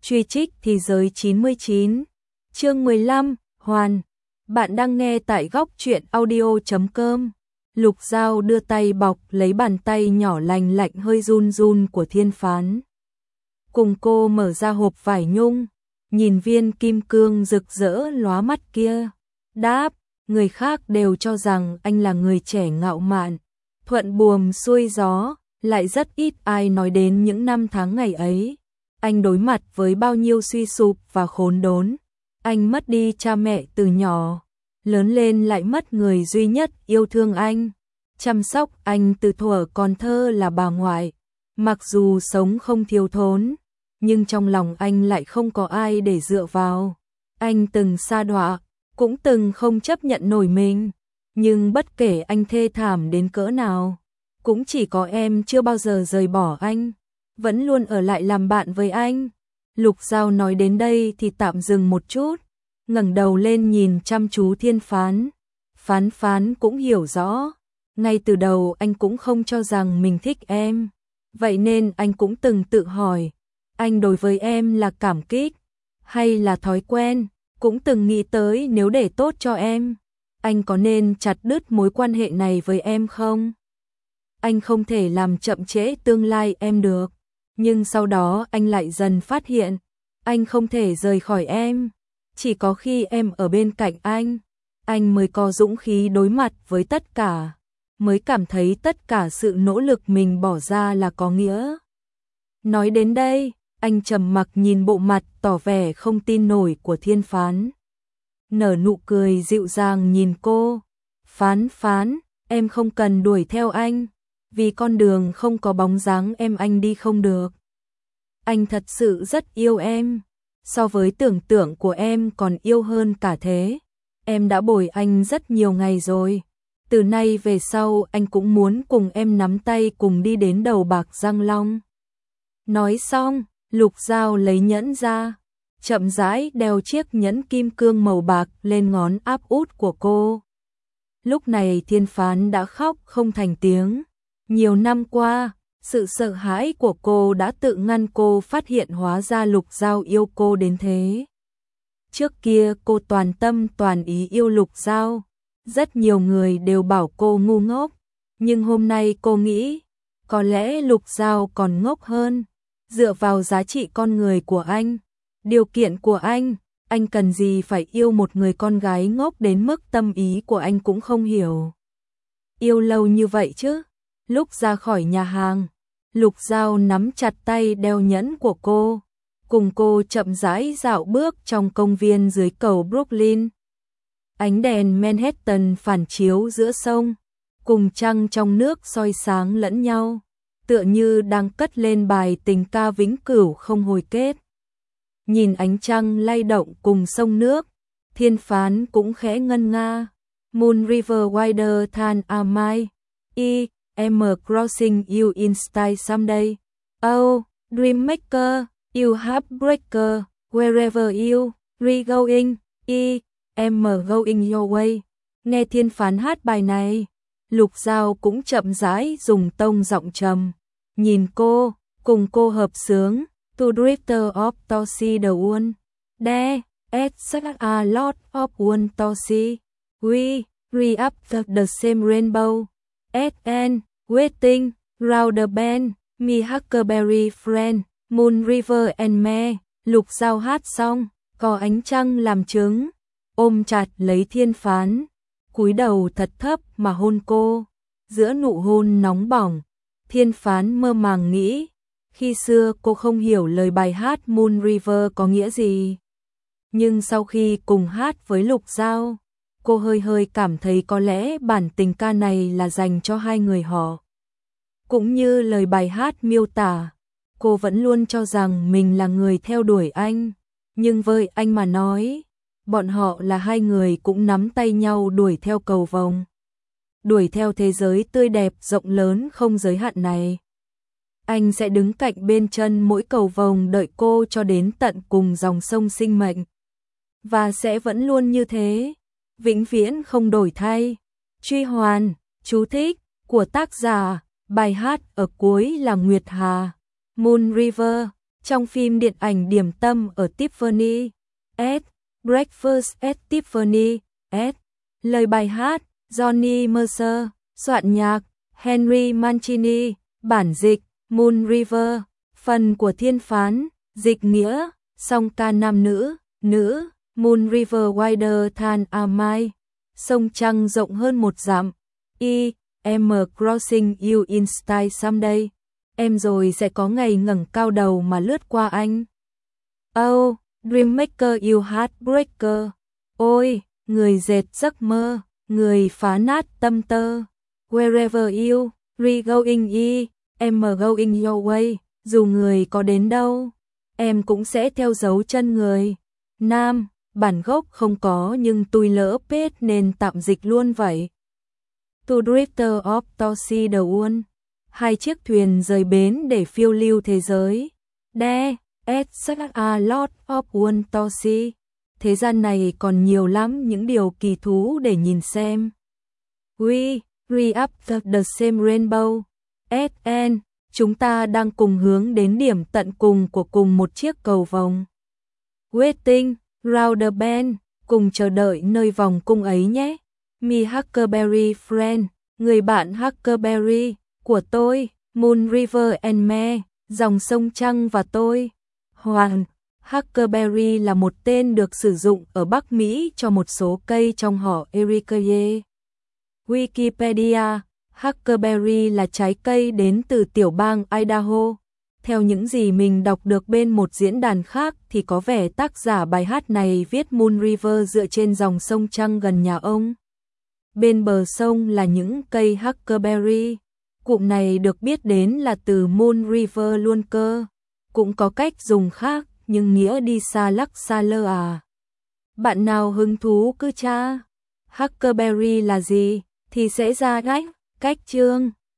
Truy trích thì giới 99. Chương 15, Hoàn. Bạn đang nghe tại góc truyện audio.com. Lục Giao đưa tay bọc lấy bàn tay nhỏ lành lạnh hơi run run của Thiên Phán. Cùng cô mở ra hộp vải nhung, nhìn viên kim cương rực rỡ lóa mắt kia. Đáp, người khác đều cho rằng anh là người trẻ ngạo mạn, thuận buồm xuôi gió, lại rất ít ai nói đến những năm tháng ngày ấy. Anh đối mặt với bao nhiêu suy sụp và khốn đốn. Anh mất đi cha mẹ từ nhỏ, lớn lên lại mất người duy nhất yêu thương anh, chăm sóc anh từ thuở còn thơ là bà ngoại. Mặc dù sống không thiếu thốn, nhưng trong lòng anh lại không có ai để dựa vào. Anh từng sa đọa, cũng từng không chấp nhận nổi mình, nhưng bất kể anh thê thảm đến cỡ nào, cũng chỉ có em chưa bao giờ rời bỏ anh, vẫn luôn ở lại làm bạn với anh. Lục Giao nói đến đây thì tạm dừng một chút, ngẩng đầu lên nhìn chăm chú Thiên Phán. Phán cũng hiểu rõ, ngay từ đầu anh cũng không cho rằng mình thích em, vậy nên anh cũng từng tự hỏi, anh đối với em là cảm kích hay là thói quen, cũng từng nghĩ tới nếu để tốt cho em, anh có nên chặt đứt mối quan hệ này với em không? Anh không thể làm chậm trễ tương lai em được, nhưng sau đó anh lại dần phát hiện, anh không thể rời khỏi em, chỉ có khi em ở bên cạnh anh mới có dũng khí đối mặt với tất cả, mới cảm thấy tất cả sự nỗ lực mình bỏ ra là có nghĩa. Nói đến đây, anh trầm mặc nhìn bộ mặt tỏ vẻ không tin nổi của Thiên Phán. Nở nụ cười dịu dàng nhìn cô. Phán, em không cần đuổi theo anh, vì con đường không có bóng dáng em anh đi không được. Anh thật sự rất yêu em, so với tưởng tượng của em còn yêu hơn cả thế. Em đã bồi anh rất nhiều ngày rồi. Từ nay về sau anh cũng muốn cùng em nắm tay cùng đi đến đầu bạc Răng Long. Nói xong, Lục Giao lấy nhẫn ra, chậm rãi đeo chiếc nhẫn kim cương màu bạc lên ngón áp út của cô. Lúc này Thiên Phán đã khóc không thành tiếng. Nhiều năm qua, sự sợ hãi của cô đã tự ngăn cô phát hiện hóa ra Lục Giao yêu cô đến thế. Trước kia cô toàn tâm toàn ý yêu Lục Giao, rất nhiều người đều bảo cô ngu ngốc, nhưng hôm nay cô nghĩ, có lẽ Lục Giao còn ngốc hơn. Dựa vào giá trị con người của anh, điều kiện của anh cần gì phải yêu một người con gái ngốc đến mức tâm ý của anh cũng không hiểu. Yêu lâu như vậy chứ? Lúc ra khỏi nhà hàng, Lục Giao nắm chặt tay đeo nhẫn của cô, cùng cô chậm rãi dạo bước trong công viên dưới cầu Brooklyn. Ánh đèn Manhattan phản chiếu giữa sông, cùng trăng trong nước soi sáng lẫn nhau, tựa như đang cất lên bài tình ca vĩnh cửu không hồi kết. Nhìn ánh trăng lay động cùng sông nước, Thiên Phán cũng khẽ ngân nga. Moon River wider than a mile, I'm crossing you in style someday. Oh, dream maker, you heartbreaker, wherever you re going, I'm going your way. Nghe Thiên Phán hát bài này, Lục Giao cũng chậm rãi dùng tông giọng trầm, nhìn cô, cùng cô hợp xướng. To drifter of Tosi the one, there, at such a lot of one Tosi, we re up the same rainbow, at and waiting round the bend, me Huckleberry friend, Moon River and me. Lục Giao hát xong, có ánh trăng làm chứng, ôm chặt lấy Thiên Phán, cúi đầu thật thấp mà hôn cô. Giữa nụ hôn nóng bỏng, Thiên Phán mơ màng nghĩ, khi xưa cô không hiểu lời bài hát Moon River có nghĩa gì. Nhưng sau khi cùng hát với Lục Giao, cô hơi cảm thấy có lẽ bản tình ca này là dành cho hai người họ. Cũng như lời bài hát miêu tả, cô vẫn luôn cho rằng mình là người theo đuổi anh. Nhưng với anh mà nói, bọn họ là hai người cũng nắm tay nhau đuổi theo cầu vồng. Đuổi theo thế giới tươi đẹp rộng lớn không giới hạn này. Anh sẽ đứng cạnh bên chân mỗi cầu vồng đợi cô cho đến tận cùng dòng sông sinh mệnh. Và sẽ vẫn luôn như thế, vĩnh viễn không đổi thay. Truy Hoàn, chú thích, của tác giả, bài hát ở cuối là Nguyệt Hà. Moon River, Trong phim điện ảnh Điểm tâm ở Tiffany S. Breakfast at Tiffany S. Lời bài hát Johnny Mercer, soạn nhạc Henry Mancini, bản dịch Moon River, phần của Thiên Phán, dịch nghĩa, song ca nam nữ, nữ, Moon River wider than a mile, sông trăng rộng hơn một dặm, em crossing you in style someday, em rồi sẽ có ngày ngẩng cao đầu mà lướt qua anh. Oh, dreammaker you heartbreaker, ôi, người dệt giấc mơ, người phá nát tâm tơ, wherever you, re-going em going your way, dù người có đến đâu, em cũng sẽ theo dấu chân người. Nam, bản gốc không có nhưng tôi lỡ pết nên tạm dịch luôn vậy. To drifter of Tosi the One, 2 chiếc thuyền rời bến để phiêu lưu thế giới. There, at such a lot of one Tosi. Thế gian này còn nhiều lắm những điều kỳ thú để nhìn xem. We up the same rainbow. SN, chúng ta đang cùng hướng đến điểm tận cùng của cùng một chiếc cầu vồng. Waiting round the bend, cùng chờ đợi nơi vòng cung ấy nhé. Me Huckleberry friend, người bạn Huckleberry của tôi, Moon River and me, dòng sông trăng và tôi. Hoàng, Huckleberry là một tên được sử dụng ở Bắc Mỹ cho một số cây trong họ Ericaceae. Wikipedia, Huckleberry là trái cây đến từ tiểu bang Idaho. Theo những gì mình đọc được bên một diễn đàn khác thì có vẻ tác giả bài hát này viết Moon River dựa trên dòng sông trăng gần nhà ông. Bên bờ sông là những cây Huckleberry. Cụm này được biết đến là từ Moon River luôn cơ. Cũng có cách dùng khác nhưng nghĩa đi xa lắc xa lơ à. Bạn nào hứng thú cứ tra Huckleberry là gì thì sẽ ra cách chương.